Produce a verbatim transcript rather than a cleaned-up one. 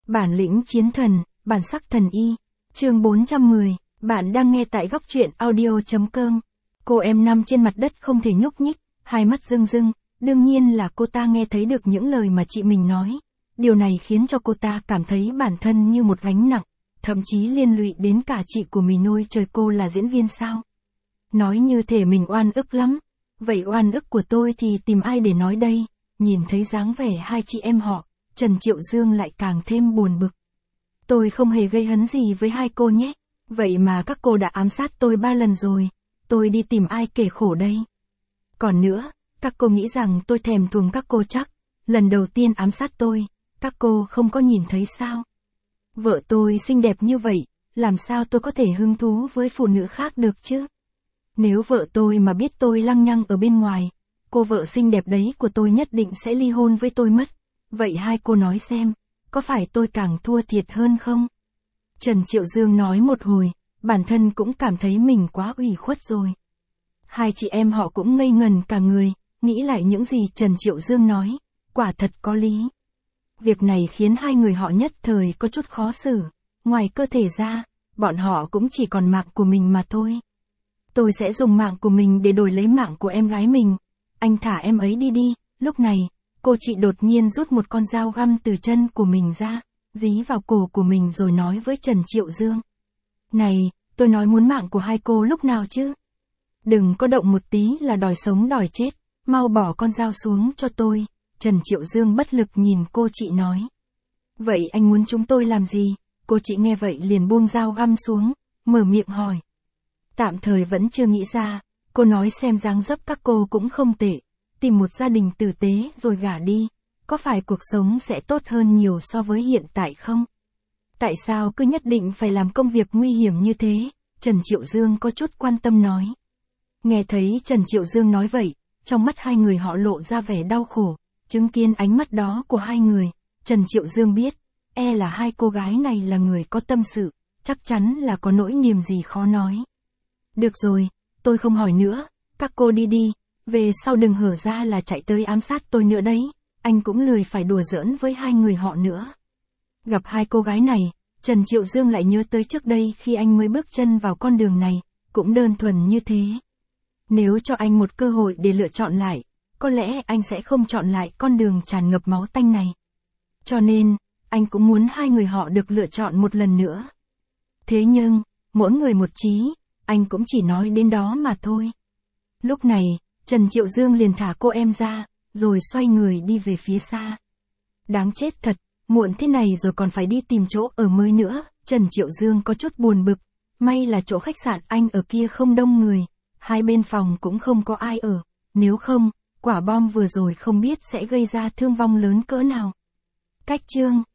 Bản lĩnh chiến thần, bản sắc thần y. Chương bốn trăm mười, bạn đang nghe tại góc truyện audio chấm com. Cô em nằm trên mặt đất không thể nhúc nhích, hai mắt rưng rưng, đương nhiên là cô ta nghe thấy được những lời mà chị mình nói. Điều này khiến cho cô ta cảm thấy bản thân như một gánh nặng, thậm chí liên lụy đến cả chị của mình. Ôi trời, cô là diễn viên sao? Nói như thể mình oan ức lắm. Vậy oan ức của tôi thì tìm ai để nói đây? Nhìn thấy dáng vẻ hai chị em họ, Trần Triệu Dương lại càng thêm buồn bực. Tôi không hề gây hấn gì với hai cô nhé. Vậy mà các cô đã ám sát tôi ba lần rồi. Tôi đi tìm ai kể khổ đây? Còn nữa, các cô nghĩ rằng tôi thèm thuồng các cô chắc. Lần đầu tiên ám sát tôi, các cô không có nhìn thấy sao? Vợ tôi xinh đẹp như vậy, làm sao tôi có thể hứng thú với phụ nữ khác được chứ? Nếu vợ tôi mà biết tôi lăng nhăng ở bên ngoài, cô vợ xinh đẹp đấy của tôi nhất định sẽ ly hôn với tôi mất. Vậy hai cô nói xem, có phải tôi càng thua thiệt hơn không? Trần Triệu Dương nói một hồi, bản thân cũng cảm thấy mình quá ủy khuất rồi. Hai chị em họ cũng ngây ngần cả người, nghĩ lại những gì Trần Triệu Dương nói, quả thật có lý. Việc này khiến hai người họ nhất thời có chút khó xử, ngoài cơ thể ra, bọn họ cũng chỉ còn mạng của mình mà thôi. Tôi sẽ dùng mạng của mình để đổi lấy mạng của em gái mình, anh thả em ấy đi đi. Lúc này, cô chị đột nhiên rút một con dao găm từ chân của mình ra, dí vào cổ của mình rồi nói với Trần Triệu Dương. Này, tôi nói muốn mạng của hai cô lúc nào chứ? Đừng có động một tí là đòi sống đòi chết, mau bỏ con dao xuống cho tôi. Trần Triệu Dương bất lực nhìn cô chị nói. Vậy anh muốn chúng tôi làm gì? Cô chị nghe vậy liền buông dao găm xuống, mở miệng hỏi. Tạm thời vẫn chưa nghĩ ra, cô nói xem dáng dấp các cô cũng không tệ, tìm một gia đình tử tế rồi gả đi, có phải cuộc sống sẽ tốt hơn nhiều so với hiện tại không? Tại sao cứ nhất định phải làm công việc nguy hiểm như thế? Trần Triệu Dương có chút quan tâm nói. Nghe thấy Trần Triệu Dương nói vậy, trong mắt hai người họ lộ ra vẻ đau khổ, chứng kiến ánh mắt đó của hai người, Trần Triệu Dương biết, e là hai cô gái này là người có tâm sự, chắc chắn là có nỗi niềm gì khó nói. Được rồi, tôi không hỏi nữa, các cô đi đi, về sau đừng hở ra là chạy tới ám sát tôi nữa đấy, anh cũng lười phải đùa giỡn với hai người họ nữa. Gặp hai cô gái này, Trần Triệu Dương lại nhớ tới trước đây khi anh mới bước chân vào con đường này, cũng đơn thuần như thế. Nếu cho anh một cơ hội để lựa chọn lại, có lẽ anh sẽ không chọn lại con đường tràn ngập máu tanh này. Cho nên, anh cũng muốn hai người họ được lựa chọn một lần nữa. Thế nhưng, mỗi người một chí, anh cũng chỉ nói đến đó mà thôi. Lúc này, Trần Triệu Dương liền thả cô em ra, rồi xoay người đi về phía xa. Đáng chết thật, muộn thế này rồi còn phải đi tìm chỗ ở mới nữa. Trần Triệu Dương có chút buồn bực, may là chỗ khách sạn anh ở kia không đông người, hai bên phòng cũng không có ai ở, nếu không, quả bom vừa rồi không biết sẽ gây ra thương vong lớn cỡ nào. Cách chương